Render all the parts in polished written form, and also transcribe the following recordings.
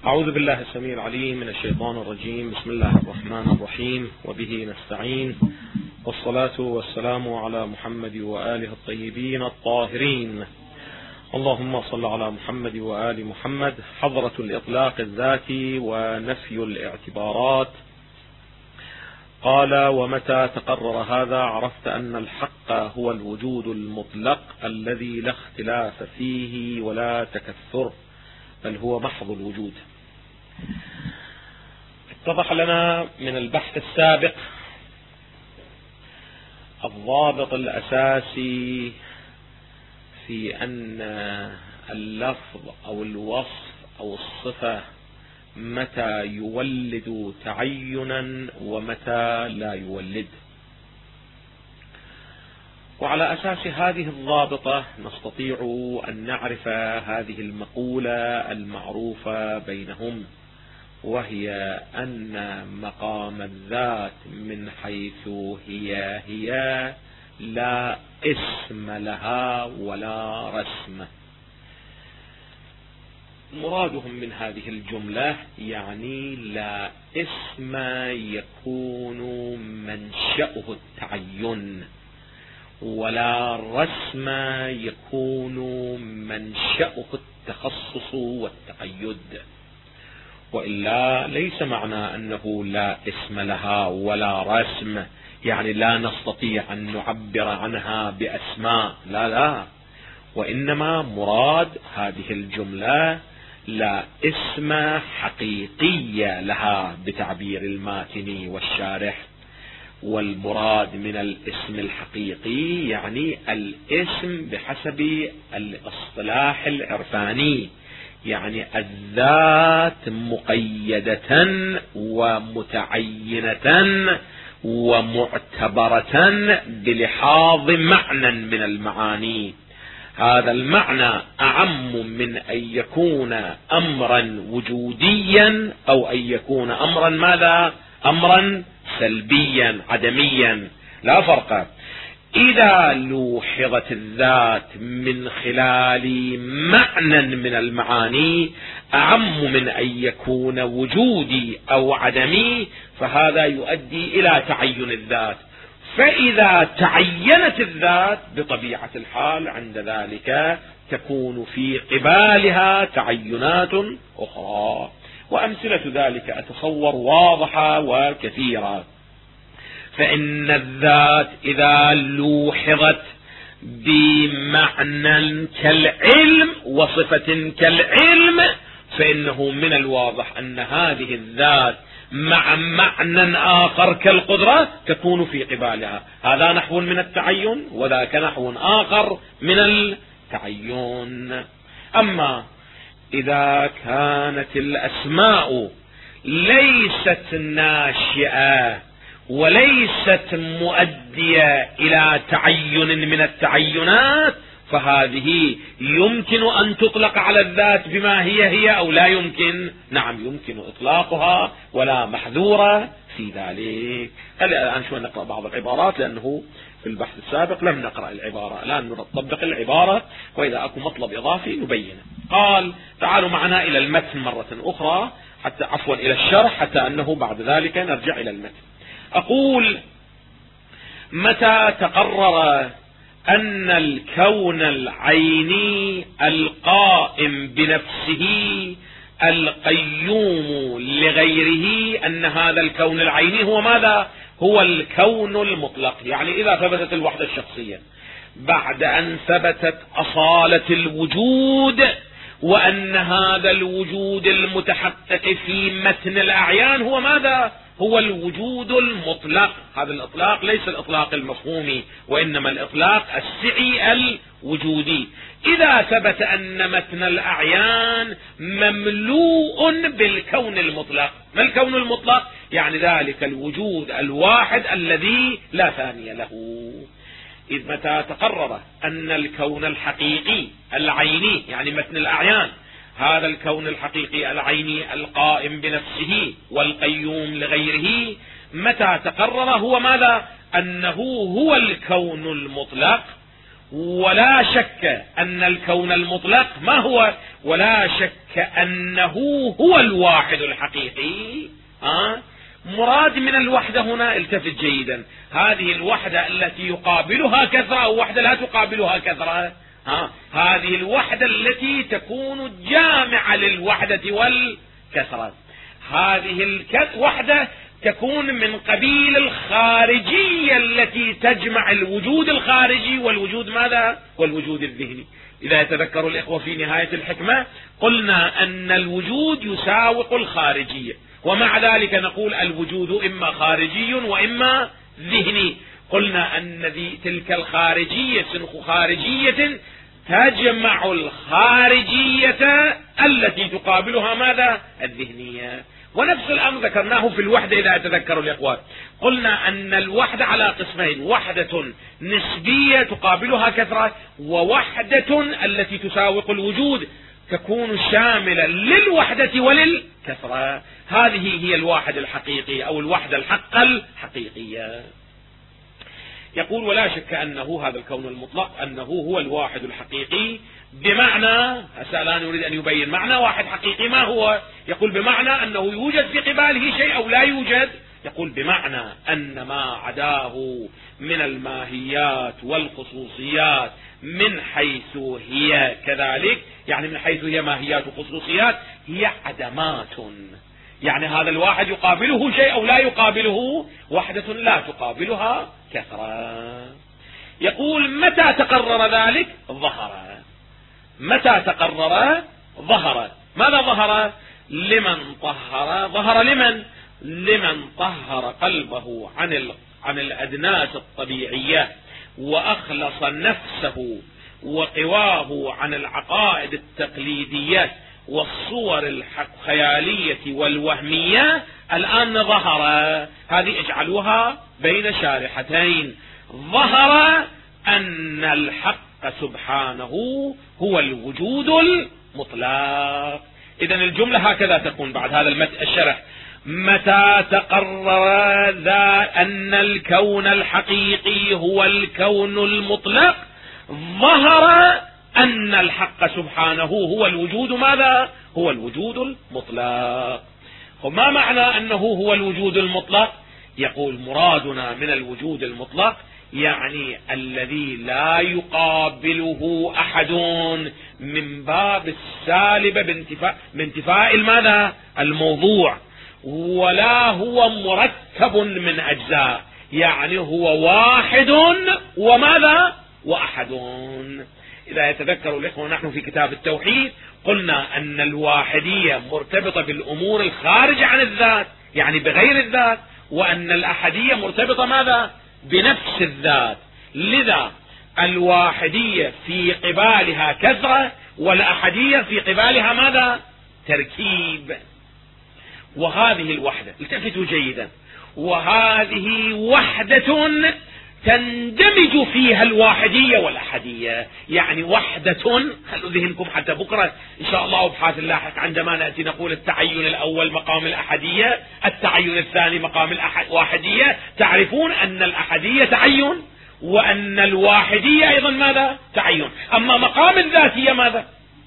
أعوذ بالله السميع العليم من الشيطان الرجيم. بسم الله الرحمن الرحيم، وبه نستعين، والصلاة والسلام على محمد وآله الطيبين الطاهرين. اللهم صل على محمد وآل محمد. حضرة الإطلاق الذاتي ونفي الاعتبارات. قال: ومتى تقرر هذا عرفت أن الحق هو الوجود المطلق الذي لا اختلاف فيه ولا تكثر، بل هو محض الوجود. اتضح لنا من البحث السابق الضابط الأساسي في أن اللفظ أو الوصف أو الصفة متى يولد تعينا ومتى لا يولد. وعلى أساس هذه الضابطة نستطيع أن نعرف هذه المقولة المعروفة بينهم، وهي أن مقام الذات من حيث هي لا اسم لها ولا رسم. مرادهم من هذه الجملة يعني لا اسم يكون منشأه التعين، ولا رسم يكون منشأه التخصص والتقيد. وإلا ليس معنى أنه لا اسم لها ولا رسم يعني لا نستطيع أن نعبر عنها بأسماء، لا، وإنما مراد هذه الجملة لا اسم حقيقي لها بتعبير الماتني والشارح. والمراد من الاسم الحقيقي يعني الاسم بحسب الاصطلاح العرفاني، يعني الذات مقيدة ومتعينة ومعتبرة بلحاظ معنى من المعاني. هذا المعنى أعم من أن يكون أمرا وجوديا أو أن يكون أمرا ماذا؟ أمرا سلبيا عدميا، لا فرق. إذا لوحظت الذات من خلال معنى من المعاني أعم من أن يكون وجودي أو عدمي، فهذا يؤدي إلى تعين الذات. فإذا تعينت الذات بطبيعة الحال عند ذلك تكون في قبالها تعينات أخرى، وأمثلة ذلك أتصور واضحة وكثيرة. فإن الذات إذا لوحظت بمعنى كالعلم وصفة كالعلم فإنه من الواضح أن هذه الذات مع معنى آخر كالقدرة تكون في قبالها. هذا نحو من التعين وذاك نحو آخر من التعين. أما إذا كانت الأسماء ليست ناشئة وليست مؤدية إلى تعين من التعينات فهذه يمكن أن تطلق على الذات بما هي أو لا يمكن. نعم يمكن إطلاقها ولا محذورة في ذلك. الآن شو نقرأ بعض العبارات لأنه في البحث السابق لم نقرأ العبارة، الآن نطبق العبارة وإذا أكو مطلب إضافي نبينه. قال: تعالوا معنا إلى المتن مرة أخرى إلى الشرح حتى أنه بعد ذلك نرجع إلى المتن. أقول: متى تقرر أن الكون العيني القائم بنفسه القيوم لغيره، أن هذا الكون العيني هو ماذا؟ هو الكون المطلق. يعني إذا ثبتت الوحدة الشخصية بعد أن ثبتت أصالة الوجود وأن هذا الوجود المتحقق في متن الأعيان هو ماذا؟ هو الوجود المطلق. هذا الإطلاق ليس الإطلاق المفهومي وإنما الإطلاق السعي الوجودي. إذا ثبت أن متن الأعيان مملوء بالكون المطلق. ما الكون المطلق؟ يعني ذلك الوجود الواحد الذي لا ثاني له. إذ متى تقرر أن الكون الحقيقي العيني يعني متن الأعيان، هذا الكون الحقيقي العيني القائم بنفسه والقيوم لغيره، متى تقرر هو ماذا؟ أنه هو الكون المطلق ولا شك أن الكون المطلق ما هو؟ ولا شك أنه هو الواحد الحقيقي. مراد من الوحدة هنا، التفت جيدا، هذه الوحدة التي يقابلها كثرة أو وحدة لا تقابلها كثرة؟ هذه الوحدة التي تكون جامعة للوحدة والكثرة. هذه الوحدة تكون من قبيل الخارجية التي تجمع الوجود الخارجي والوجود ماذا؟ والوجود الذهني. إذا يتذكر الإخوة في نهاية الحكمة قلنا أن الوجود يساوق الخارجية، ومع ذلك نقول الوجود إما خارجي وإما ذهني. قلنا أن تلك الخارجية سنخ خارجية تجمع الخارجية التي تقابلها ماذا؟ الذهنية. ونفس الأمر ذكرناه في الوحدة إذا يتذكروا الإخوة، قلنا أن الوحدة على قسمين: وحدة نسبية تقابلها كثرة، ووحدة التي تساوق الوجود تكون شاملة للوحدة وللكثرة. هذه هي الواحد الحقيقي أو الوحدة الحق الحقيقية. يقول ولا شك أنه هذا الكون المطلق أنه هو الواحد الحقيقي، بمعنى الآن يريد أن يبين معنى واحد حقيقي ما هو. يقول بمعنى أنه يوجد في قباله شيء أو لا يوجد. يقول بمعنى أن ما عداه من الماهيات والخصوصيات من حيث هي كذلك، يعني من حيث هي ماهيات وخصوصيات، هي عدمات. يعني هذا الواحد يقابله شيء أو لا يقابله وحدة لا تقابلها كثرة. يقول متى تقرر ذلك؟ ظهر. متى تقرر؟ ظهر. ماذا ظهر؟ لمن طهر. ظهر لمن طهر قلبه عن الأدناس الطبيعية، وأخلص نفسه وقواه عن العقائد التقليدية والصور الخيالية والوهمية. الآن ظهر، هذه اجعلوها بين شارحتين. ظهر أن الحق سبحانه هو الوجود المطلق. إذن الجملة هكذا تكون بعد هذا الشرح: متى تقرر أن الكون الحقيقي هو الكون المطلق، ظهر أن الحق سبحانه هو الوجود ماذا؟ هو الوجود المطلق. وما معنى أنه هو الوجود المطلق؟ يقول من الوجود المطلق يعني الذي لا يقابله أحد، من باب السالب بانتفاء ماذا؟ الموضوع، ولا هو مركب من أجزاء، يعني هو واحد وماذا؟ وأحد. إذا يتذكروا الإخوة نحن في كتاب التوحيد قلنا أن الواحدية مرتبطة بالأمور الخارجة عن الذات، يعني بغير الذات، وأن الأحدية مرتبطة ماذا؟ بنفس الذات. لذا الواحدية في قبالها كثرة، والأحدية في قبالها ماذا؟ تركيب. وهذه الوحدة، التفتوا جيدا، وهذه وحدة تندمج فيها الواحدية والأحدية. يعني وحدة، خلوا ذهنكم حتى بكرة إن شاء الله أبحاث اللاحق عندما نأتي نقول التعين الأول مقام الأحدية، التعين الثاني مقام الواحدية، تعرفون أن الأحدية تعين وأن الواحدية أيضا ماذا؟ تعين. أما مقام الذاتية ماذا؟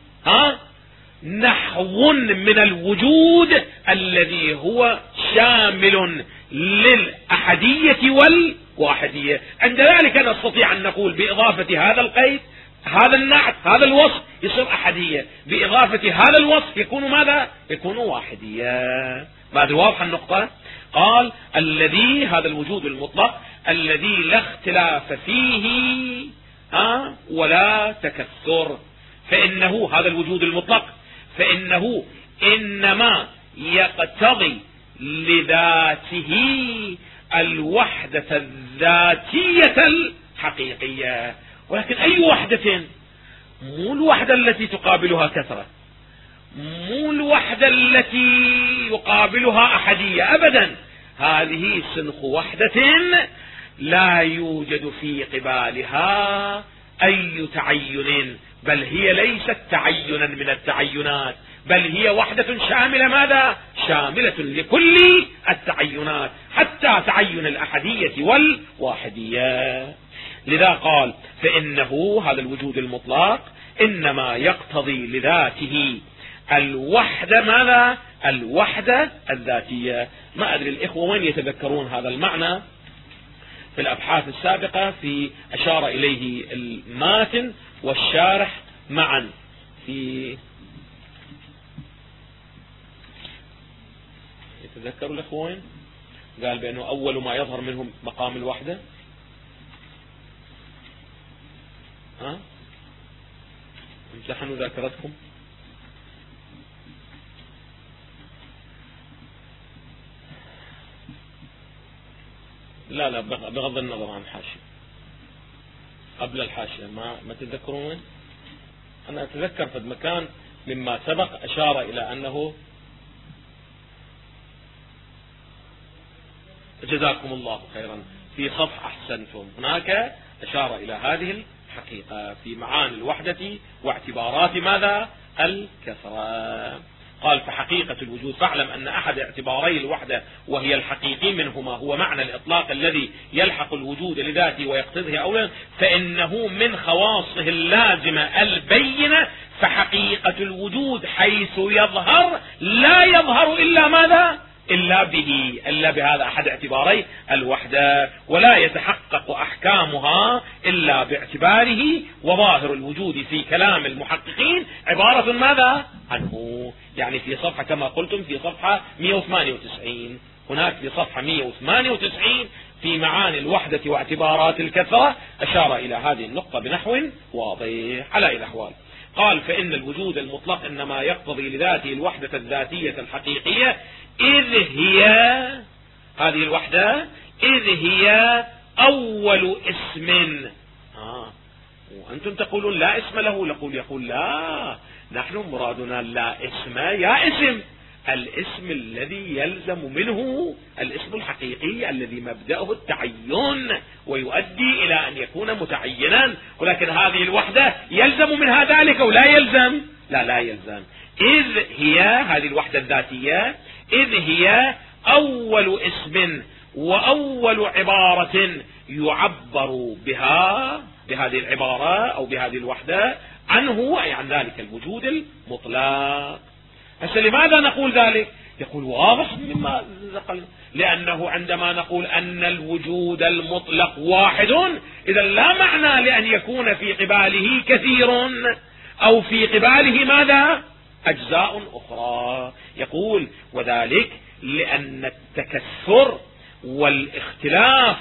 نحو من الوجود الذي هو شامل للأحدية والواحدية. عند ذلك نستطيع أن نقول بإضافة هذا القيد، هذا النعت، هذا الوصف يصير أحدية، بإضافة هذا الوصف يكون ماذا؟ يكون واحدية. بعد واضح النقطة. قال الذي، هذا الوجود المطلق الذي لا اختلاف فيه ولا تكثر، فإنه هذا الوجود المطلق فإنه إنما يقتضي لذاته الوحدة الذاتية الحقيقية. ولكن أي وحدة؟ مو الوحدة التي تقابلها كثرة، مو الوحدة التي يقابلها أحدية، أبدا. هذه سنخ وحدة لا يوجد في قبالها أي تعين، بل هي ليست تعينا من التعينات، بل هي وحدة شاملة ماذا؟ شاملة لكل التعينات، حتى تعين الأحدية والواحدية. لذا قال فإنه هذا الوجود المطلق إنما يقتضي لذاته الوحدة. ماذا؟ الوحدة الذاتية. ما أدري الإخوة وين يتذكرون هذا المعنى في الأبحاث السابقة، في أشار إليه الماتن والشارح معا. في يتذكروا الإخوة وين قال بأنه أول ما يظهر منهم مقام الوحدة؟ امتحنوا ذاكرتكم. لا بغض النظر عن الحاشية، قبل الحاشية ما تتذكرون وين؟ أنا أتذكر في مكان مما سبق أشار إلى أنه، جزاكم الله خيرا، في صفحة أحسنتم، هناك أشار إلى هذه الحقيقة في معاني الوحدة واعتبارات ماذا؟ الكثرة. قال فحقيقة الوجود، فاعلم أن أحد اعتباري الوحدة وهي الحقيقي منهما هو معنى الإطلاق الذي يلحق الوجود لذاته ويقتضيه أولا، فإنه من خواصه اللازمة البينة. فحقيقة الوجود حيث يظهر لا يظهر إلا ماذا؟ إلا به، إلا بهذا أحد اعتباري الوحدة، ولا يتحقق أحكامها إلا باعتباره. وظاهر الوجود في كلام المحققين عبارة ماذا؟ عنه. يعني في صفحة كما قلتم في صفحة 198، هناك في صفحة 198 في معاني الوحدة واعتبارات الكثرة أشار إلى هذه النقطة بنحو واضح. على أي الأحوال قال فإن الوجود المطلق إنما يقتضي لذاته الوحدة الذاتية الحقيقية، إذ هي هذه الوحدة إذ هي أول اسم. وأنتم تقولون لا اسم له، يقول لا، نحن مرادنا لا اسم يا اسم، الاسم الذي يلزم منه الاسم الحقيقي الذي مبدأه التعين ويؤدي إلى أن يكون متعينا. ولكن هذه الوحدة يلزم منها ذلك أو لا يلزم؟ لا يلزم. إذ هي هذه الوحدة الذاتية إذ هي أول اسم وأول عبارة يعبر بها بهذه العبارة أو بهذه الوحدة عنه، أي عن ذلك الوجود المطلق. هسه لماذا نقول ذلك؟ يقول واضح مما ذكرنا، لأنه عندما نقول أن الوجود المطلق واحد، إذا لا معنى لأن يكون في قباله كثير أو في قباله ماذا؟ أجزاء أخرى. يقول وذلك لأن التكثر والاختلاف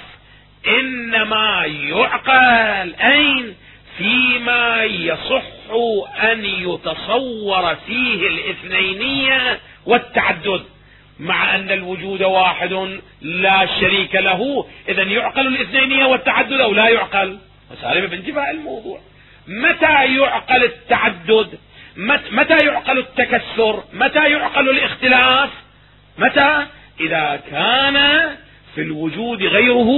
إنما يعقل أين؟ فيما يصح أن يتصور فيه الاثنينية والتعدد، مع أن الوجود واحد لا شريك له. إذا يعقل الاثنينية والتعدد أو لا يعقل؟ مسألة بانتباه الموضوع. متى يعقل التعدد؟ متى يعقل التكثر؟ متى يعقل الاختلاف؟ متى؟ إذا كان في الوجود غيره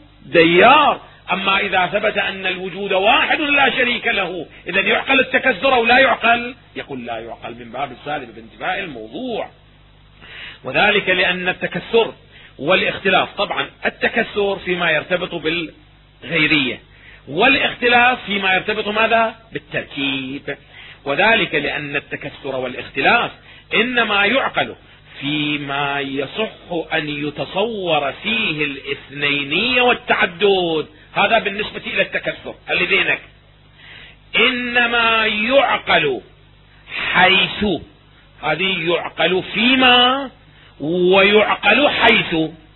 ديار. أما إذا ثبت أن الوجود واحد لا شريك له، إذا يعقل التكثر أو لا يعقل؟ يقول لا يعقل، من باب السالب بانتباه الموضوع. وذلك لأن التكثر والاختلاف، طبعا التكثر فيما يرتبط بالغيرية، والاختلاف فيما يرتبط ماذا؟ بالتركيب. وذلك لأن التكثر والاختلاف إنما يعقل فيما يصح أن يتصور فيه الاثنينية والتعدد. هذا بالنسبة إلى التكثر اللي بينك. إنما يعقل حيث، هذه يعقل فيما ويعقل حيث.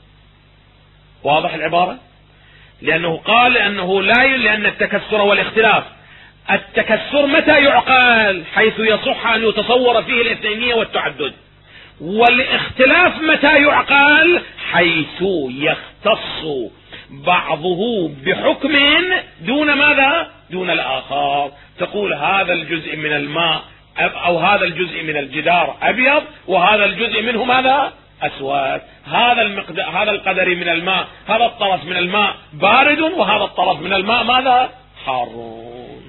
واضح العبارة؟ لأنه قال أنه لأن التكثر والاختلاف، التكثر متى يعقل؟ حيث يصح أن يتصور فيه الاثنينية والتعدد. والاختلاف متى يعقل؟ حيث يختص بعضه بحكم دون ماذا؟ دون الآخر. تقول هذا الجزء من الماء أو هذا الجزء من الجدار أبيض وهذا الجزء منه ماذا؟ أسود. هذا القدر من الماء، هذا الطرف من الماء بارد وهذا الطرف من الماء ماذا؟ حار.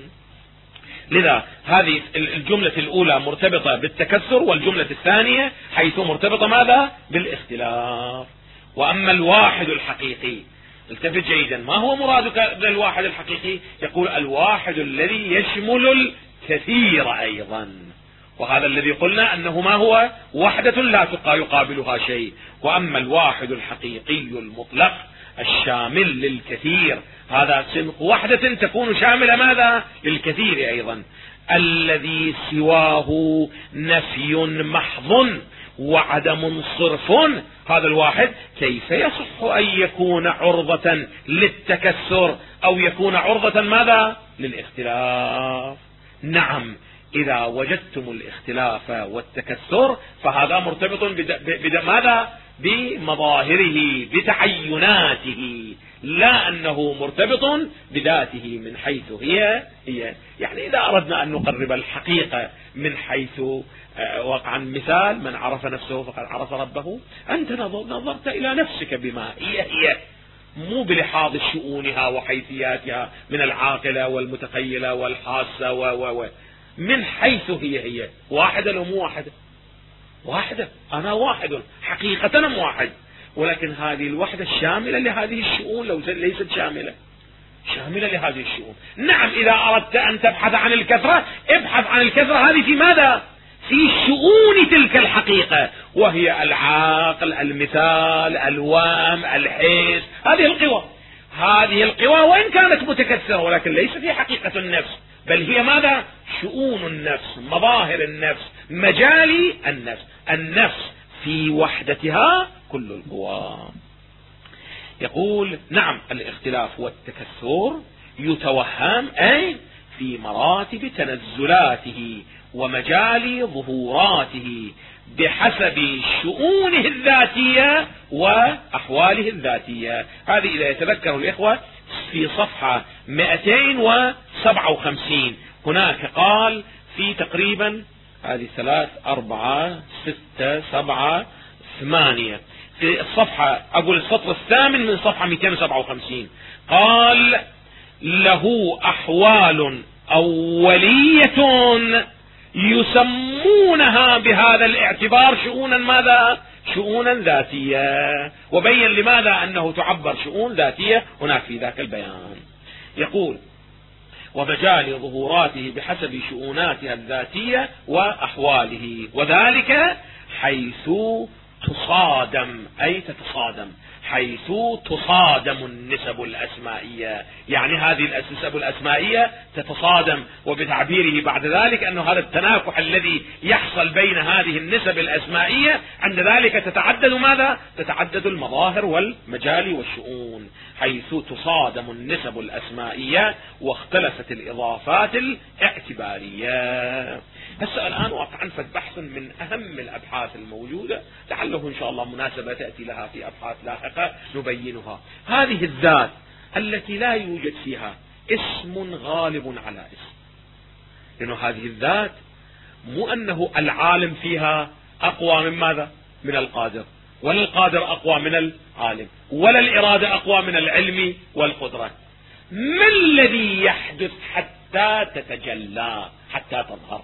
لذا هذه الجملة الأولى مرتبطة بالتكثر، والجملة الثانية حيث مرتبطة ماذا؟ بالاختلاف. وأما الواحد الحقيقي التفت جيدا، ما هو مرادك بالواحد الحقيقي؟ يقول الواحد الذي يشمل الكثير أيضا، وهذا الذي قلنا أنه ما هو وحدة لا يقابلها شيء. وأما الواحد الحقيقي المطلق الشامل للكثير، هذا سمق وحدة تكون شاملة ماذا؟ للكثير أيضا. الذي سواه نفي محض وعدم صرف، هذا الواحد كيف يصح أن يكون عرضة للتكسر أو يكون عرضة ماذا؟ للاختلاف. نعم، إذا وجدتم الاختلاف والتكسر فهذا مرتبط ماذا؟ بمظاهره، بتعيناته، لا أنه مرتبط بذاته من حيث هي. يعني إذا أردنا أن نقرب الحقيقة من حيث وقعا مثال: من عرف نفسه فقد عرف ربه. أنت نظرت إلى نفسك بما هي، مو بلحاظ شؤونها وحيثياتها من العاقلة والمتخيلة والحاسة من حيث هي واحدة لو مو واحدة؟ واحدة، أنا واحد حقيقة، أنا واحد، ولكن هذه الوحدة الشاملة لهذه الشؤون لو ليست شاملة لهذه الشؤون. نعم، إذا أردت أن تبحث عن الكثرة ابحث عن الكثرة هذه في ماذا؟ في شؤون تلك الحقيقة، وهي العقل، المثال، الوهم، الحس، هذه القوى وإن كانت متكثرة ولكن ليس في حقيقة النفس، بل هي ماذا؟ شؤون النفس، مظاهر النفس، مجال النفس في وحدتها كل القوى. يقول: نعم، الاختلاف والتكثر يتوهم أي في مراتب تنزلاته ومجال ظهوراته بحسب شؤونه الذاتية وأحواله الذاتية. هذه إذا يتذكر الإخوة في صفحة 257 هناك قال في تقريبا هذه 3 4 6 7 8 في الصفحة، أقول السطر الثامن من صفحة 257، قال: له أحوال أولية يسمونها بهذا الاعتبار شؤونا ماذا؟ شؤونا ذاتية. وبين لماذا أنه تعبر شؤون ذاتية هناك في ذاك البيان. يقول: ومجال ظهوراته بحسب شؤوناتها الذاتية وأحواله، وذلك حيث تصادم، أي تتصادم، حيث تصادم النسب الأسمائية، يعني هذه النسب الأسمائية تتصادم، وبتعبيره بعد ذلك أنه هذا التناكح الذي يحصل بين هذه النسب الأسمائية عند ذلك تتعدد ماذا؟ تتعدد المظاهر والمجال والشؤون، حيث تصادم النسب الأسمائية واختلفت الإضافات الاعتبارية. هسه الآن واقعا بحث من أهم الأبحاث الموجودة، لعله إن شاء الله مناسبة تأتي لها في أبحاث لاحقة نبينها. هذه الذات التي لا يوجد فيها اسم غالب على اسم، لأنه هذه الذات مو أنه العالم فيها أقوى من ماذا؟ من القادر، ولا القادر أقوى من العالم، ولا الإرادة أقوى من العلم والقدرة. ما الذي يحدث حتى تتجلى، حتى تظهر؟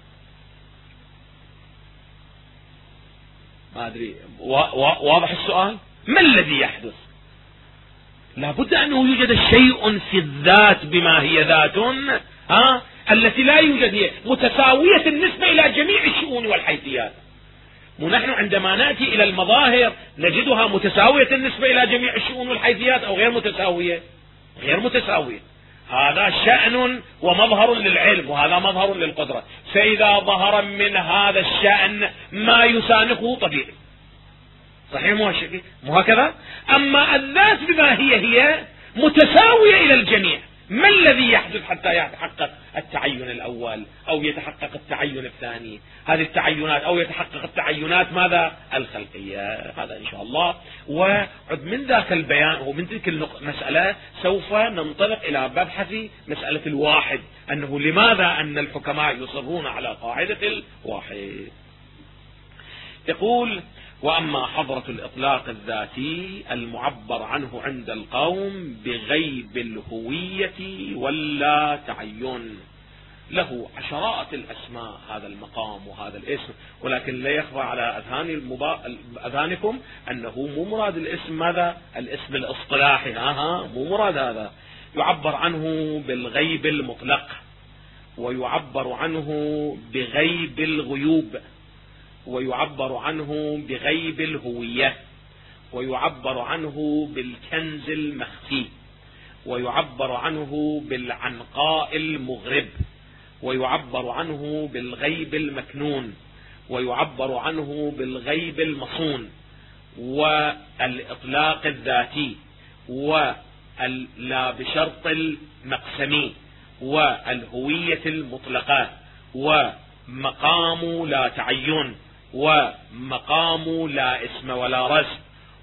ما أدري، واضح السؤال؟ ما الذي يحدث؟ لابد أنه يوجد شيء في الذات بما هي ذات التي لا يوجد، هي متساوية النسبة إلى جميع الشؤون والحيثيات. ونحن عندما نأتي إلى المظاهر نجدها متساوية النسبة إلى جميع الشؤون والحيثيات أو غير متساوية؟ غير متساوية. هذا شأن ومظهر للعلم، وهذا مظهر للقدرة، فإذا ظهر من هذا الشأن ما يسانقه طبيعي. صحيح مو هكذا؟ أما الذات بما هي متساوية إلى الجميع. ما الذي يحدث حتى يتحقق التعين الأول أو يتحقق التعين الثاني؟ هذه التعينات أو يتحقق التعينات ماذا؟ الخلقية. هذا إن شاء الله. وعد من ذاك البيان ومن تلك المسألة سوف ننطلق إلى مبحث مسألة الواحد، أنه لماذا أن الحكماء يصرون على قاعدة الواحد. يقول: وأما حضرة الإطلاق الذاتي المعبر عنه عند القوم بغيب الهوية ولا تعين، له عشرات الأسماء هذا المقام وهذا الاسم، ولكن لا يخفى على أذهانكم أنه مو مراد الاسم ماذا؟ الاسم الاصطلاحي، مو مراد هذا. يعبر عنه بالغيب المطلق، ويعبر عنه بغيب الغيوب، ويعبر عنه بغيب الهوية، ويعبر عنه بالكنز المخفي، ويعبر عنه بالعنقاء المغرب، ويعبر عنه بالغيب المكنون، ويعبر عنه بالغيب المصون، والإطلاق الذاتي، ولا بشرط المقسمي، والهوية المطلقة، ومقام لا تعين، ومقام لا اسم ولا رسم،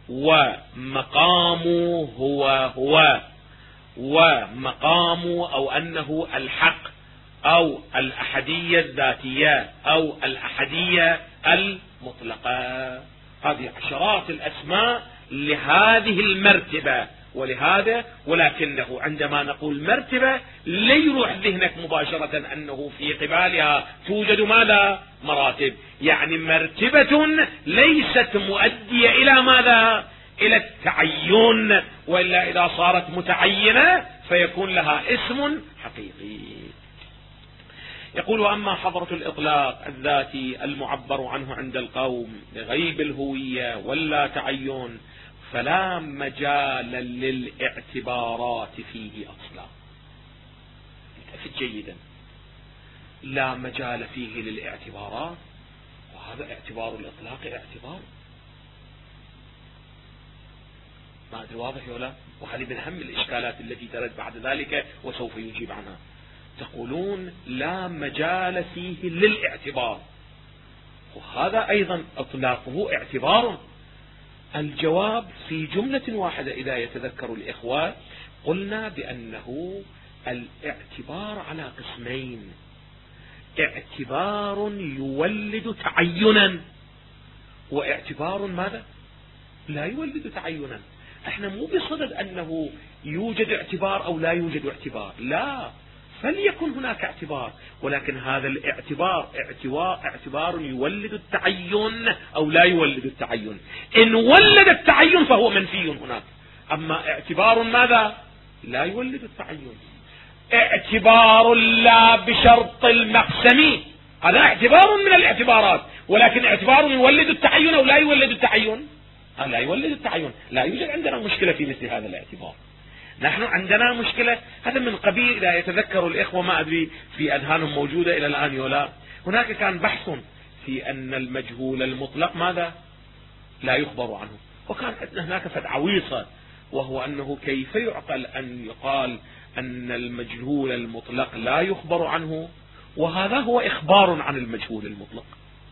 ومقام هو، ومقام أو أنه الحق، أو الأحدية الذاتية، أو الأحدية المطلقة. هذه عشرات الأسماء لهذه المرتبة. ولهذا ولكنه عندما نقول مرتبة لا يروح ذهنك مباشرة أنه في قبالها توجد ماذا؟ مراتب. يعني مرتبة ليست مؤدية إلى ماذا؟ إلى التعين، وإلا إذا صارت متعينة فيكون لها اسم حقيقي. يقول: وأما حضرة الإطلاق الذاتي المعبر عنه عند القوم بغيب الهوية ولا تعين فلا مجال للاعتبارات فيه أصلا. التفت جيدا، لا مجال فيه للاعتبارات، وهذا اعتبار الإطلاق اعتبار. ما أدري واضح ولا؟ وهذه من أهم الإشكالات التي ترد بعد ذلك وسوف يجيب عنها. تقولون لا مجال فيه للاعتبار، وهذا أيضا إطلاقه اعتبار. الجواب في جملة واحدة إذا يتذكر الإخوة، قلنا بأنه الاعتبار على قسمين: اعتبار يولد تعينا، واعتبار ماذا؟ لا يولد تعينا. احنا مو بصدد أنه يوجد اعتبار أو لا يوجد اعتبار، لا، فليكن هناك اعتبار، ولكن هذا الاعتبار اعتبار يولد التعين أو لا يولد التعين. إن ولد التعين فهو منفي هناك. أما اعتبار ماذا؟ لا يولد التعين. اعتبار لا بشرط المقسم، هذا اعتبار من الاعتبارات، ولكن اعتبار يولد التعين أو لا يولد التعين؟ لا يولد التعين. لا يوجد عندنا مشكلة في مثل هذا الاعتبار. نحن عندنا مشكلة، هذا من قبيل إذا يتذكر الإخوة، ما أدري في أذهانهم موجودة إلى الآن ولا. هناك كان بحث في أن المجهول المطلق ماذا؟ لا يخبر عنه. وكان هناك عويصة، وهو أنه كيف يعقل أن يقال أن المجهول المطلق لا يخبر عنه، وهذا هو إخبار عن المجهول المطلق.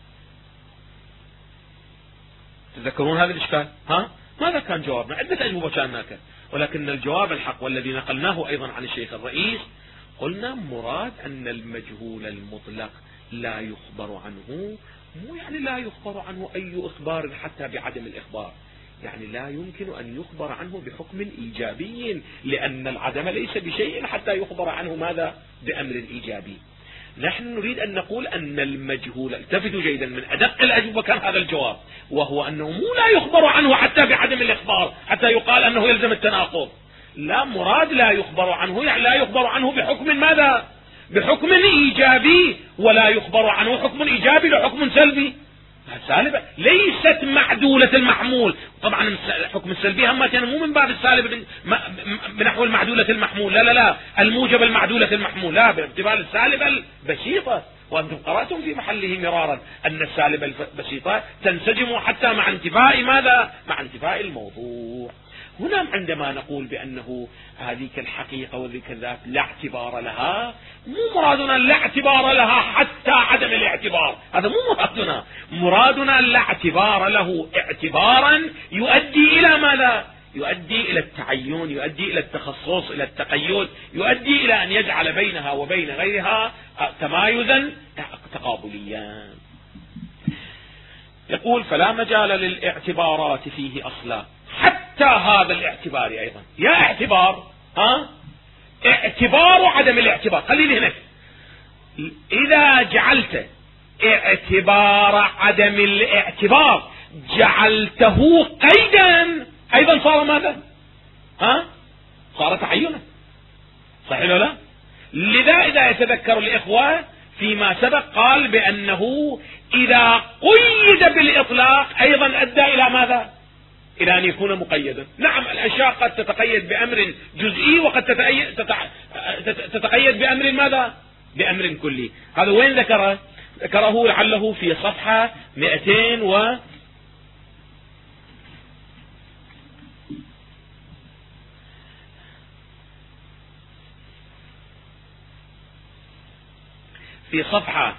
تذكرون هذا الإشكال؟ ماذا كان جوابنا؟ عدة أجوبة كان هناك، ولكن الجواب الحق والذي نقلناه أيضا عن الشيخ الرئيس، قلنا مراد أن المجهول المطلق لا يخبر عنه، مو يعني لا يخبر عنه أي إخبار حتى بعدم الإخبار، يعني لا يمكن أن يخبر عنه بحكم إيجابي، لأن العدم ليس بشيء حتى يخبر عنه ماذا؟ بأمر إيجابي. نحن نريد أن نقول أن المجهول، التفتوا جيدا، من أدق الأجوبة كان هذا الجواب، وهو أنه مو لا يخبر عنه حتى بعدم الإخبار حتى يقال أنه يلزم التناقض. لا، مراد لا يخبر عنه يعني لا يخبر عنه بحكم ماذا؟ بحكم إيجابي، ولا يخبر عنه حكم إيجابي لحكم سلبي. السالبة ليست معدولة المحمول. طبعا الحكم السلبي هم كان مو من باب السالب بنحو المعدولة المحمول، لا لا لا، الموجب المعدولة المحمول، لا، باعتبار السالبة البسيطة. وأنتم قرأتم في محله مرارا أن السالبة البسيطة تنسجم حتى مع انتفاء ماذا؟ مع انتفاء الموضوع. هنا عندما نقول بأنه هذيك الحقيقة وذيك الذات لا اعتبار لها، مو مرادنا لا اعتبار لها حتى عدم الاعتبار، هذا مو مرادنا. مرادنا لا اعتبار له اعتبارا يؤدي إلى ماذا؟ يؤدي إلى التعين، يؤدي إلى التخصص، إلى التقيد، يؤدي إلى أن يجعل بينها وبين غيرها تمايزا تقابليا. يقول: فلا مجال للاعتبارات فيه أصلا. حتى هذا الاعتبار أيضا، يا اعتبار اعتبار عدم الاعتبار، خليني هنا، إذا جعلت اعتبار عدم الاعتبار جعلته قيدا أيضا صار ماذا؟ صار تعينا، صحيح ولا لا؟ لذا إذا يتذكر الإخوة فيما سبق قال بأنه إذا قيد بالإطلاق أيضا أدى إلى ماذا؟ إلى أن يكون مقيدا. نعم، الأشياء قد تتقيد بأمر جزئي وقد تتقيد بأمر ماذا؟ بأمر كلي. هذا وين ذكره؟ ذكره لعله في صفحة 200 في صفحة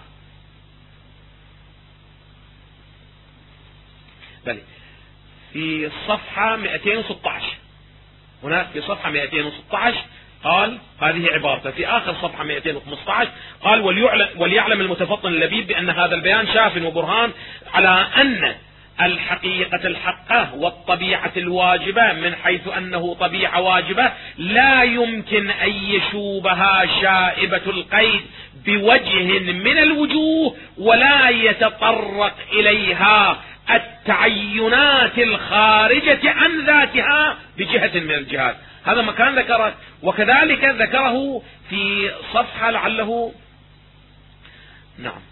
في صفحة 216. هناك في صفحة 216 قال هذه عبارته في آخر صفحة 215 قال وليعلم المتفطن اللبيب بأن هذا البيان شاف وبرهان على أن الحقيقة الحقة والطبيعة الواجبة من حيث أنه طبيعة واجبة لا يمكن أن يشوبها شائبة القيد بوجه من الوجوه ولا يتطرق إليها التعينات الخارجة عن ذاتها بجهة من الجهات. هذا مكان ذكره، وكذلك ذكره في صفحة لعله نعم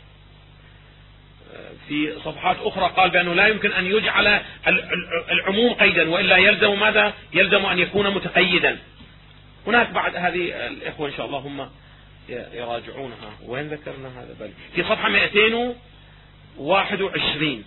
في صفحات أخرى قال بأنه لا يمكن أن يجعل العموم قيدا وإلا يلزم ماذا؟ يلزم أن يكون متقيدا. هناك بعد هذه الإخوة إن شاء الله هم يراجعونها. وين ذكرنا هذا؟ بل في صفحة 221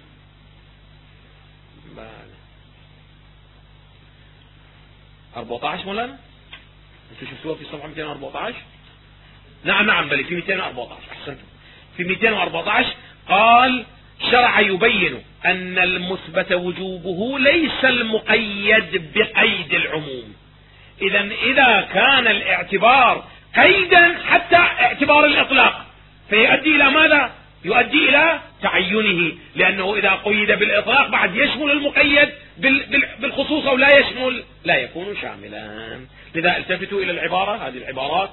14 مولانا انتوا شفتوها في صفحة 214. نعم بل في 214 احسنتم. في 214 قال شرع يبين أن المثبت وجوبه ليس المقيد بقيد العموم. إذا كان الاعتبار قيدا حتى اعتبار الإطلاق فيؤدي إلى ماذا؟ يؤدي إلى تعينه، لأنه إذا قيد بالإطلاق بعد يشمل المقيد بالخصوص أو لا يشمل لا يكون شاملا. لذا التفتوا إلى العبارة، هذه العبارات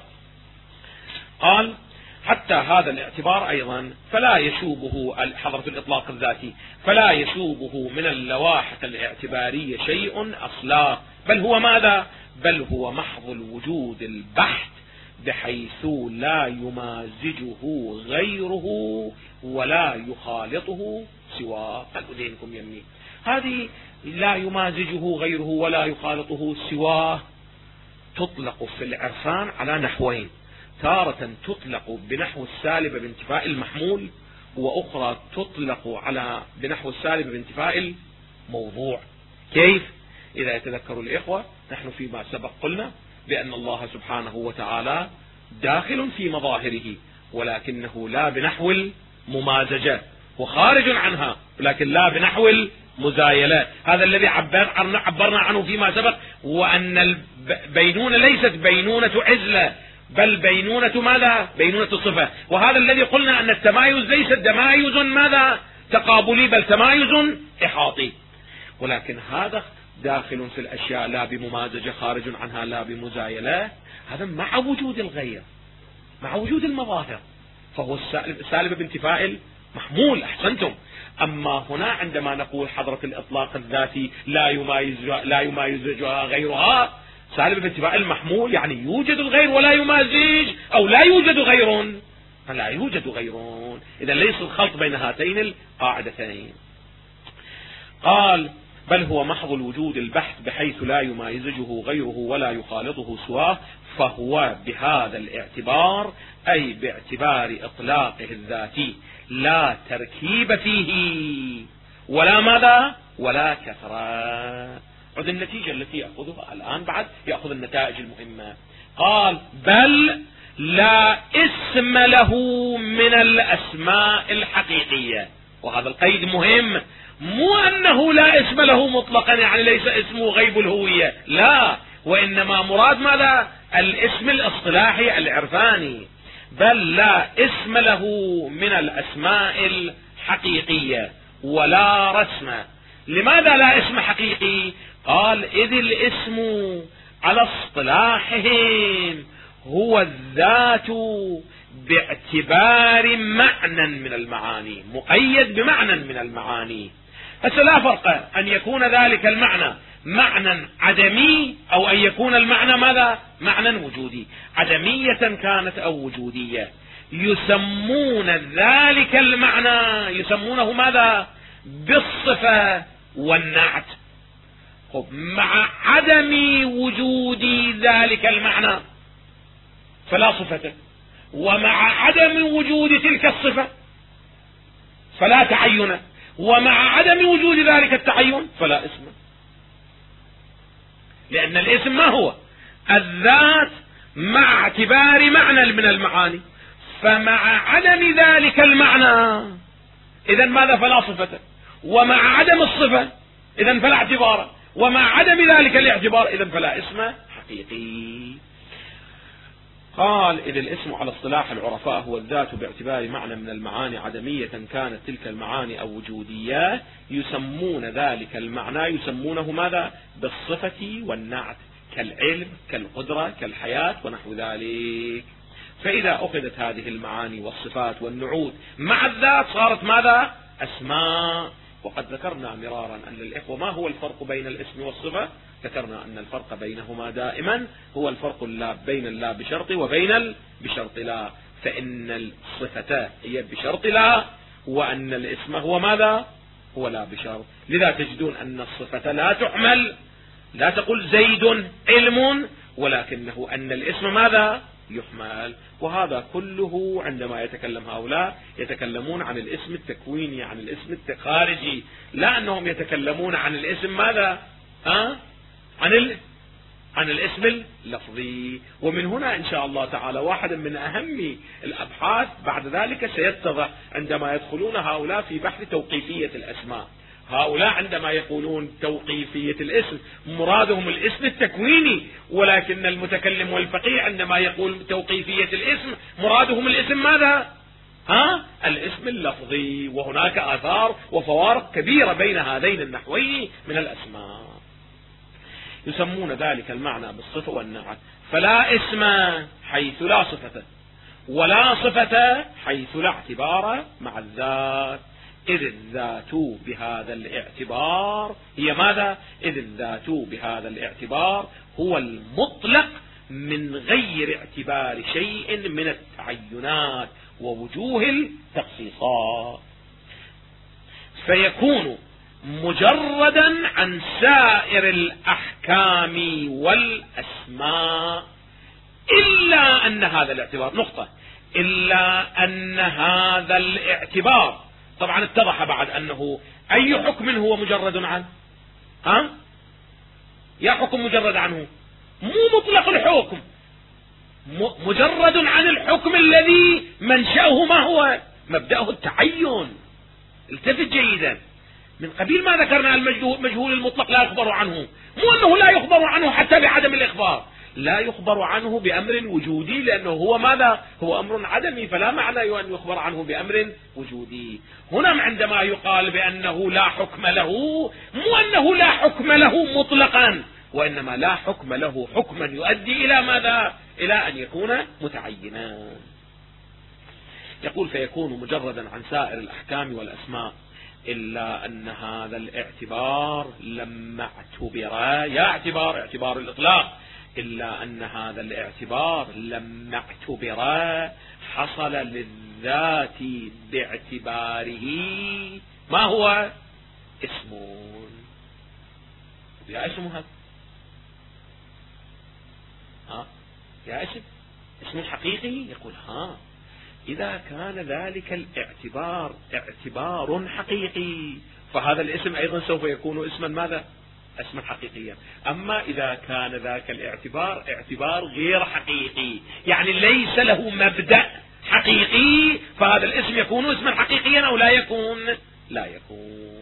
قال حتى هذا الاعتبار أيضا فلا يشوبه حضرة الإطلاق الذاتي فلا يشوبه من اللواحق الاعتبارية شيء أصلا، بل هو ماذا؟ بل هو محض الوجود البحت بحيث لا يمازجه غيره ولا يخالطه سواه. أذينكم يمي هذه لا يمازجه غيره ولا يخالطه سواه تطلق في العرفان على نحوين: تارة تطلق بنحو السالب بانتفاء المحمول، وأخرى تطلق بنحو السالب بانتفاء الموضوع. كيف؟ إذا يتذكر الإخوة نحن فيما سبق قلنا بأن الله سبحانه وتعالى داخل في مظاهره ولكنه لا بنحو الممازجة، وخارج عنها ولكن لا بنحو المزايلة. هذا الذي عبرنا عنه فيما سبق، وأن البينونة ليست بينونة عزلة بل بينونة ماذا؟ بينونة صفة. وهذا الذي قلنا أن التمايز ليس تمايز ماذا؟ تقابلي بل تمايز إحاطي، ولكن هذا داخل في الأشياء لا بممازجة، خارج عنها لا بمزايلة. هذا مع وجود الغير، مع وجود المظاهر، فهو السالب بانتفاء المحمول. أحسنتم. أما هنا عندما نقول حضرة الإطلاق الذاتي لا يمازجها غيرها، سالب بانتفاء المحمول يعني يوجد الغير ولا يمازج، أو لا يوجد غير فلا يوجد غيرون. إذا ليس الخلط بين هاتين القاعدتين. قال بل هو محض الوجود البحث بحيث لا يمازجه غيره ولا يخالطه سواه، فهو بهذا الاعتبار أي باعتبار إطلاقه الذاتي لا تركيب فيه ولا ماذا؟ ولا كثرة. عد النتيجة التي يأخذها الآن، بعد يأخذ النتائج المهمة. قال بل لا اسم له من الأسماء الحقيقية. وهذا القيد مهم، مو أنه لا اسم له مطلقا يعني ليس اسمه غيب الهوية، لا، وإنما مراد ماذا؟ الاسم الاصطلاحي العرفاني. بل لا اسم له من الأسماء الحقيقية ولا رسم. لماذا لا اسم حقيقي؟ قال إذ الاسم على اصطلاحهم هو الذات باعتبار معنى من المعاني، مقيد بمعنى من المعاني. هسه لا فرق أن يكون ذلك المعنى معنى عدمي أو أن يكون المعنى ماذا؟ معنى وجودي، عدمية كانت أو وجودية. يسمون ذلك المعنى، يسمونه ماذا؟ بالصفة والنعت. مع عدم وجود ذلك المعنى فلا صفة، ومع عدم وجود تلك الصفة فلا تعين، ومع عدم وجود ذلك التعين فلا اسم. لأن الاسم ما هو؟ الذات مع اعتبار معنى من المعاني، فمع عدم ذلك المعنى إذن ماذا؟ فلا صفة، ومع عدم الصفة إذن فلا اعتبار، ومع عدم ذلك الاعتبار إذن فلا اسم حقيقي. قال: إذ الاسم على اصطلاح العرفاء هو الذات باعتبار معنى من المعاني عدمية كانت تلك المعاني أو وجودية، يسمون ذلك المعنى يسمونه ماذا؟ بالصفة والنعت، كالعلم كالقدرة كالحياة ونحو ذلك. فإذا أخذت هذه المعاني والصفات والنعوت مع الذات صارت ماذا؟ أسماء. وقد ذكرنا مرارا أن الإخوة ما هو الفرق بين الاسم والصفة؟ ذكرنا أن الفرق بينهما دائما هو الفرق بين اللا بشرط وبين بشرط لا، فإن الصفة هي بشرط لا، وأن الاسم هو ماذا؟ هو لا بشرط. لذا تجدون أن الصفة لا تحمل، لا تقول زيد علم، ولكنه أن الاسم ماذا؟ يحمل. وهذا كله عندما يتكلم هؤلاء يتكلمون عن الاسم التكويني، عن الاسم الخارجي، لا أنهم يتكلمون عن الاسم ماذا؟ عن الاسم اللفظي. ومن هنا إن شاء الله تعالى واحد من أهم الأبحاث بعد ذلك سيتضح عندما يدخلون هؤلاء في بحث توقيفية الأسماء. هؤلاء عندما يقولون توقيفية الاسم مرادهم الاسم التكويني، ولكن المتكلم والفقيه عندما يقول توقيفية الاسم مرادهم الاسم ماذا؟ الاسم اللفظي. وهناك آثار وفوارق كبيرة بين هذين النحوين من الأسماء. يسمون ذلك المعنى بالصفة والنعت، فلا اسم حيث لا صفة، ولا صفة حيث لا اعتبار مع الذات، إذ الذات بهذا الاعتبار هي ماذا؟ إذ الذات بهذا الاعتبار هو المطلق من غير اعتبار شيء من التعينات ووجوه التخصيصات، فيكون مجردا عن سائر الأحكام والأسماء، إلا أن هذا الاعتبار نقطة، إلا أن هذا الاعتبار طبعا اتضح بعد أنه أي حكم هو مجرد عنه؟ يا حكم مجرد عنه؟ مو مطلق الحكم، مجرد عن الحكم الذي منشأه ما هو؟ مبدأه التعين. التفت جيدا، من قبيل ما ذكرنا المجهول المطلق لا يخبر عنه، مو أنه لا يخبر عنه حتى بعدم الإخبار، لا يخبر عنه بأمر وجودي، لأنه هو ماذا؟ هو أمر عدمي، فلا معنى أن يخبر عنه بأمر وجودي. هنا عندما يقال بأنه لا حكم له، مو أنه لا حكم له مطلقا، وإنما لا حكم له حكما يؤدي إلى ماذا؟ إلى أن يكون متعينا. يقول: فيكون مجردا عن سائر الأحكام والأسماء، إلا أن هذا الاعتبار لما اعتبر، يا اعتبار الإطلاق، إلا أن هذا الاعتبار لما اعتبر حصل للذات باعتباره ما هو؟ اسم. يا اسم هذا يا اسم حقيقي. يقول إذا كان ذلك الاعتبار اعتبار حقيقي فهذا الاسم أيضا سوف يكون اسما ماذا؟ اسما حقيقيا. أما إذا كان ذاك الاعتبار اعتبار غير حقيقي، يعني ليس له مبدأ حقيقي، فهذا الاسم يكون اسما حقيقيا أو لا يكون؟ لا يكون.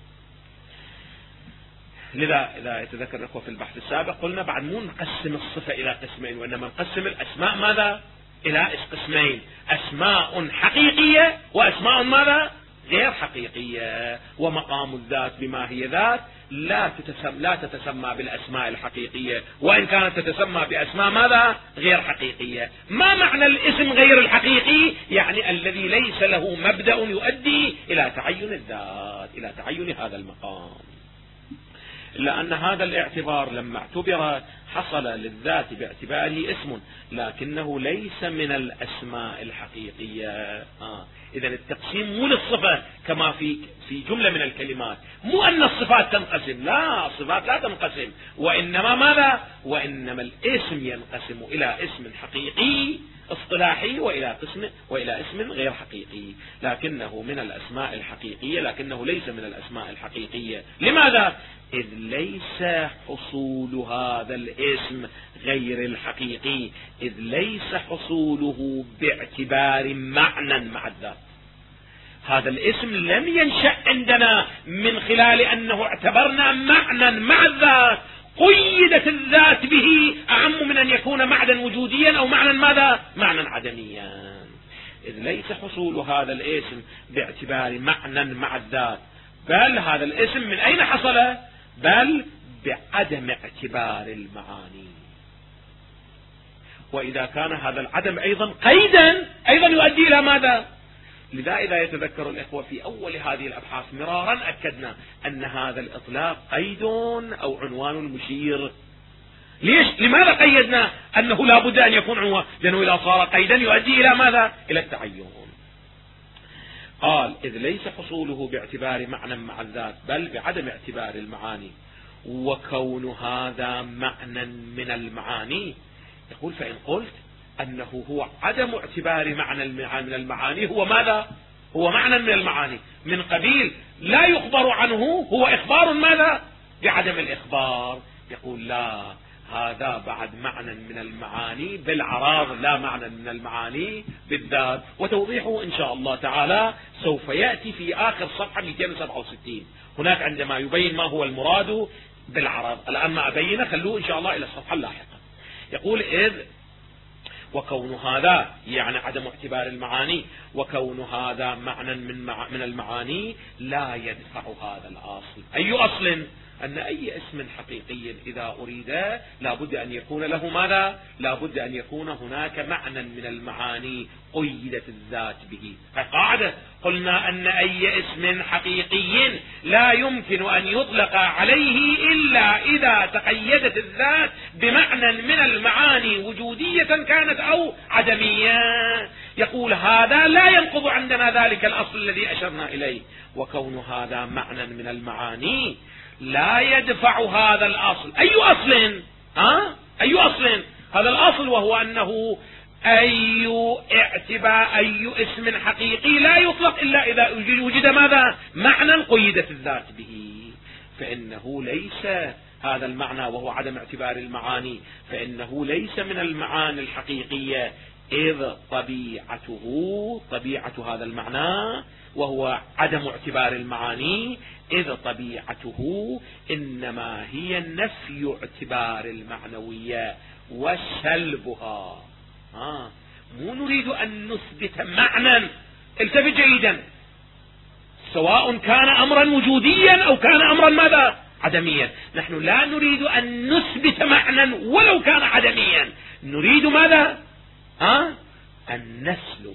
لذا إذا يتذكر الأخوة في البحث السابق قلنا بعد مو نقسم الصفة إلى قسمين، وإنما نقسم الأسماء ماذا؟ إلى قسمين: أسماء حقيقية وأسماء ماذا؟ غير حقيقية، ومقام الذات بما هي ذات لا تتسمى بالأسماء الحقيقية، وإن كانت تتسمى بأسماء ماذا؟ غير حقيقية. ما معنى الاسم غير الحقيقي؟ يعني الذي ليس له مبدأ يؤدي إلى تعين الذات، إلى تعين هذا المقام. إلا أن هذا الاعتبار لما اعتبر حصل للذات باعتباره اسم، لكنه ليس من الأسماء الحقيقية. إذا التقسيم مو للصفة كما في جملة من الكلمات، مو أن الصفات تنقسم، لا، الصفات لا تنقسم، وإنما ماذا؟ وإنما الاسم ينقسم إلى اسم حقيقي اصطلاحي وإلى اسم غير حقيقي، لكنه من الأسماء الحقيقية، لكنه ليس من الأسماء الحقيقية. لماذا؟ إذ ليس حصول هذا الاسم غير الحقيقي، إذ ليس حصوله باعتبار معنى مع الذات. هذا الاسم لم ينشأ عندنا من خلال أنه اعتبرنا معنى مع الذات قيدت الذات به أعم من أن يكون معنى وجوديا أو معنى ماذا؟ معنى عدميا. إذ ليس حصول هذا الاسم باعتبار معنى مع الذات، بل هذا الاسم من أين حصل؟ بل بعدم اعتبار المعاني. وإذا كان هذا العدم أيضا قيدا أيضا يؤدي إلى ماذا؟ لذا إذا يتذكر الإخوة في أول هذه الأبحاث مرارا أكدنا أن هذا الإطلاق قيد أو عنوان مشير. ليش؟ لماذا قيدنا أنه لا بد أن يكون عنوان؟ لأنه إذا صار قيدا يؤدي إلى ماذا؟ إلى التعين. قال إذ ليس حصوله باعتبار معنى مع الذات بل بعدم اعتبار المعاني، وكون هذا معنى من المعاني. يقول فإن قلت أنه هو عدم اعتبار معنى من المعاني، هو ماذا؟ هو معنى من المعاني من قبيل لا يخبر عنه، هو إخبار ماذا؟ بعدم الإخبار. يقول لا، هذا بعد معنى من المعاني بالعراض، لا معنى من المعاني بالذات. وتوضيحه إن شاء الله تعالى سوف يأتي في آخر صفحة 267 هناك عندما يبين ما هو المراد بالعراض. الآن ما أبينه خلوه إن شاء الله إلى الصفحة اللاحقة. يقول إذ وكون هذا يعني عدم اعتبار المعاني، وكون هذا معنى من المعاني لا يدفع هذا الأصل. أي أصل؟ أن أي اسم حقيقي إذا أريد لا بد أن يكون له ماذا؟ لا بد أن يكون هناك معنى من المعاني قيدت الذات به. فقاعدة قلنا أن أي اسم حقيقي لا يمكن أن يطلق عليه إلا إذا تقيدت الذات بمعنى من المعاني وجودية كانت أو عدمية. يقول هذا لا ينقض عندنا ذلك الأصل الذي أشرنا إليه، وكون هذا معنى من المعاني لا يدفع هذا الأصل. أي أصل؟ أي أصل؟ هذا الأصل وهو أنه أي اسم حقيقي لا يطلق إلا إذا وجد ماذا؟ معنى قيدت الذات به. فإنه ليس هذا المعنى وهو عدم اعتبار المعاني، فإنه ليس من المعاني الحقيقية، إذ طبيعة هذا المعنى وهو عدم اعتبار المعاني، إذ طبيعته إنما هي نفي اعتبار المعنوية وسلبها. مو نريد أن نثبت معنى، التفت جيدا، سواء كان أمرا وجوديا أو كان أمرا ماذا؟ عدميا. نحن لا نريد أن نثبت معنى ولو كان عدميا، نريد ماذا؟ أن نسلب.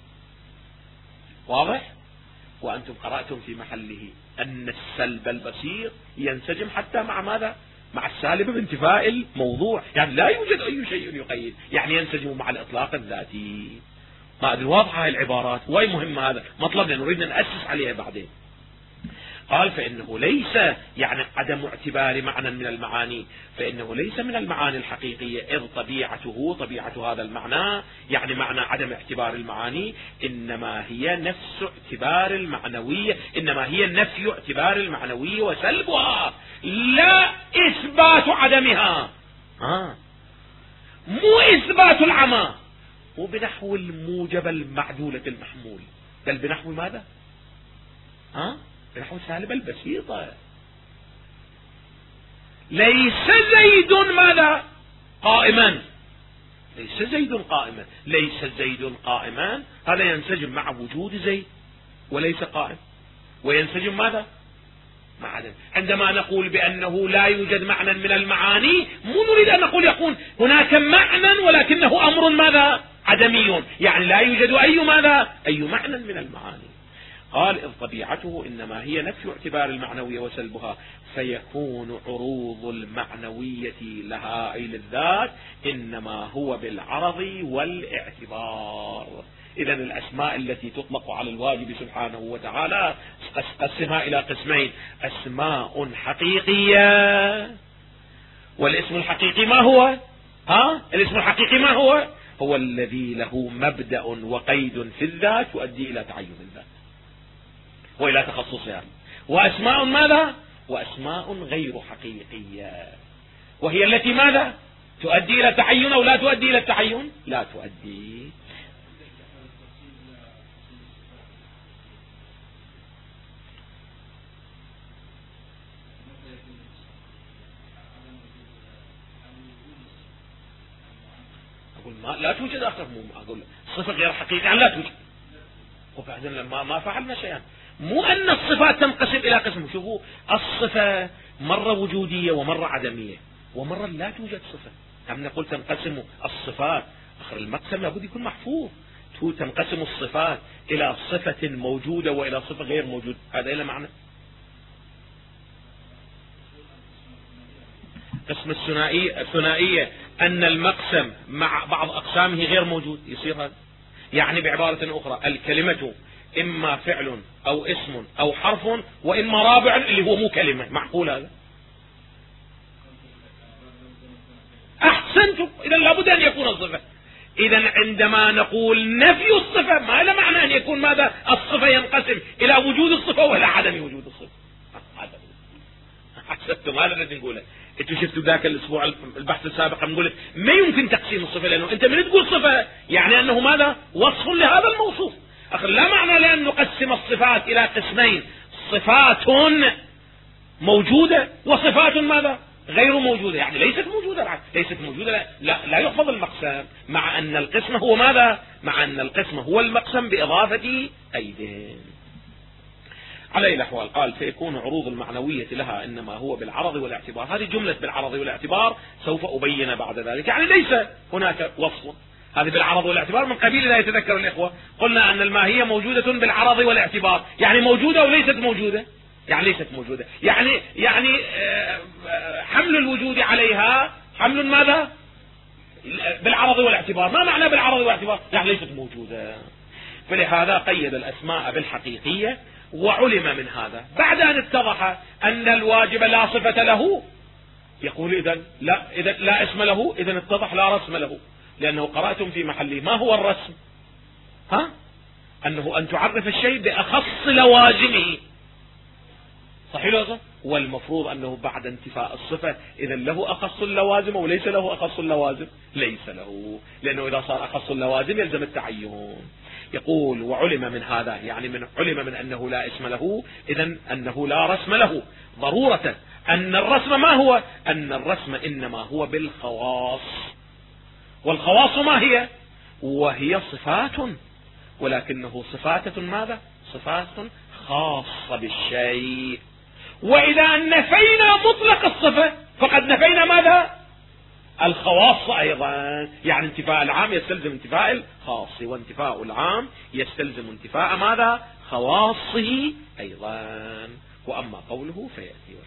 واضح؟ وأنتم قرأتم في محله أن السلب البسيط ينسجم حتى مع ماذا؟ مع السالب بانتفاء الموضوع، يعني لا يوجد أي شيء يقيد، يعني ينسجم مع الإطلاق الذاتي. ما أدري واضحة هاي العبارات، وهي مهمة، هذا مطلب نريد أن نأسس عليها بعدين. قال فإنه ليس يعني عدم اعتبار معنى من المعاني، فإنه ليس من المعاني الحقيقية، إذ طبيعة هذا المعنى يعني معنى عدم اعتبار المعاني إنما هي نفس اعتبار المعنوية، إنما هي نفي اعتبار المعنوية وسلبها، لا إثبات عدمها. مو إثبات العمى، مو بنحو الموجب المعدولة المحمول، بل بنحو ماذا؟ بنحو السالبة البسيطة. ليس زيد ماذا؟ قائما. ليس زيد قائما، ليس زيد قائما، هذا ينسجم مع وجود زيد. وليس قائم، وينسجم ماذا؟ مع عدم. عندما نقول بأنه لا يوجد معنى من المعاني، مو نريد أن نقول يكون هناك معنى ولكنه أمر ماذا؟ عدمي، يعني لا يوجد أي ماذا؟ أي معنى من المعاني. قال إذ طبيعته إنما هي نفي اعتبار المعنوية وسلبها، فيكون عروض المعنوية لها أي للذات إنما هو بالعرض والاعتبار. إذا الأسماء التي تطلق على الواجب سبحانه وتعالى قسمها إلى قسمين: أسماء حقيقية، والاسم الحقيقي ما هو؟ الاسم الحقيقي ما هو؟ هو الذي له مبدأ وقيد في الذات يؤدي إلى تعين الذات وإلى تخصصها. وأسماء ماذا؟ وأسماء غير حقيقية، وهي التي ماذا؟ تؤدي إلى التعين أو لا تؤدي إلى التعين؟ لا تؤدي. أقول لا توجد آخر، أقول صفة غير حقيقية لا توجد، وبعدين ما فعلنا شيئا. مو أن الصفات تنقسم إلى قسم. شوفوا، الصفة مرة وجودية ومرة عدمية ومرة لا توجد صفة. هم نقول تنقسم الصفات، آخر المقسم لابد يكون محفوظ. تنقسم الصفات إلى صفة موجودة وإلى صفة غير موجودة، هذا إلى معنى. قسم الثنائية أن المقسم مع بعض أقسامه غير موجود، يصير هذا. يعني بعبارة أخرى الكلمة إما فعل أو اسم أو حرف وإما رابع اللي هو مو كلمة. معقول هذا؟ أحسنتم، إذا لابد أن يكون الصفة. إذا عندما نقول نفي الصفة ما له معنى أن يكون ماذا؟ الصفة ينقسم إلى وجود الصفة وإلى عدم وجود الصفة. أحسنتم، هذا الذي نقوله. انتوا شفتوا ذاك الاسبوع البحث السابق نقول ما يمكن تقسيم الصفة، لانه انت من تقول صفة يعني انه ماذا؟ وصف لهذا الموصوف. اخر لا معنى لان نقسم الصفات الى قسمين: صفات موجودة وصفات ماذا؟ غير موجودة. يعني ليست موجودة لا يحفظ المقسم، مع ان القسم هو ماذا؟ مع ان القسم هو المقسم باضافة ايدين. على الأحوال قال فيكون عروض المعنوية لها إنما هو بالعرض والاعتبار. هذه جملة بالعرض والاعتبار سوف أبين بعد ذلك. يعني ليس هناك وصف، هذه بالعرض والاعتبار من قبيل لا يتذكر الإخوة. قلنا أن الماهية موجودة بالعرض والاعتبار، يعني موجودة وليست موجودة. يعني ليست موجودة، يعني حمل الوجود عليها حمل ماذا؟ بالعرض والاعتبار. ما معنى بالعرض والاعتبار؟ يعني ليست موجودة. فلهذا قيد الأسماء بالحقيقية، وعلم من هذا بعد أن اتضح أن الواجب لا صفة له. يقول إذن لا اسم له، إذن اتضح لا رسم له، لأنه قرأتم في محله ما هو الرسم؟ أنه أن تعرف الشيء بأخص لوازمه، صحيح لازم؟ والمفروض أنه بعد انتفاء الصفة إذن له أخص اللوازم وليس له أخص اللوازم. ليس له، لأنه إذا صار أخص اللوازم يلزم التعين. يقول وعلم من هذا، يعني علم من أنه لا اسم له، إذن أنه لا رسم له ضرورة. أن الرسم ما هو؟ أن الرسم إنما هو بالخواص. والخواص ما هي؟ وهي صفات، ولكنه صفات ماذا؟ صفات خاصة بالشيء. وإذا نفينا مطلق الصفة فقد نفينا ماذا؟ الخواص أيضا. يعني انتفاء العام يستلزم انتفاء الخاص، وانتفاء العام يستلزم انتفاء ماذا؟ خواصه أيضا. وأما قوله فيأتي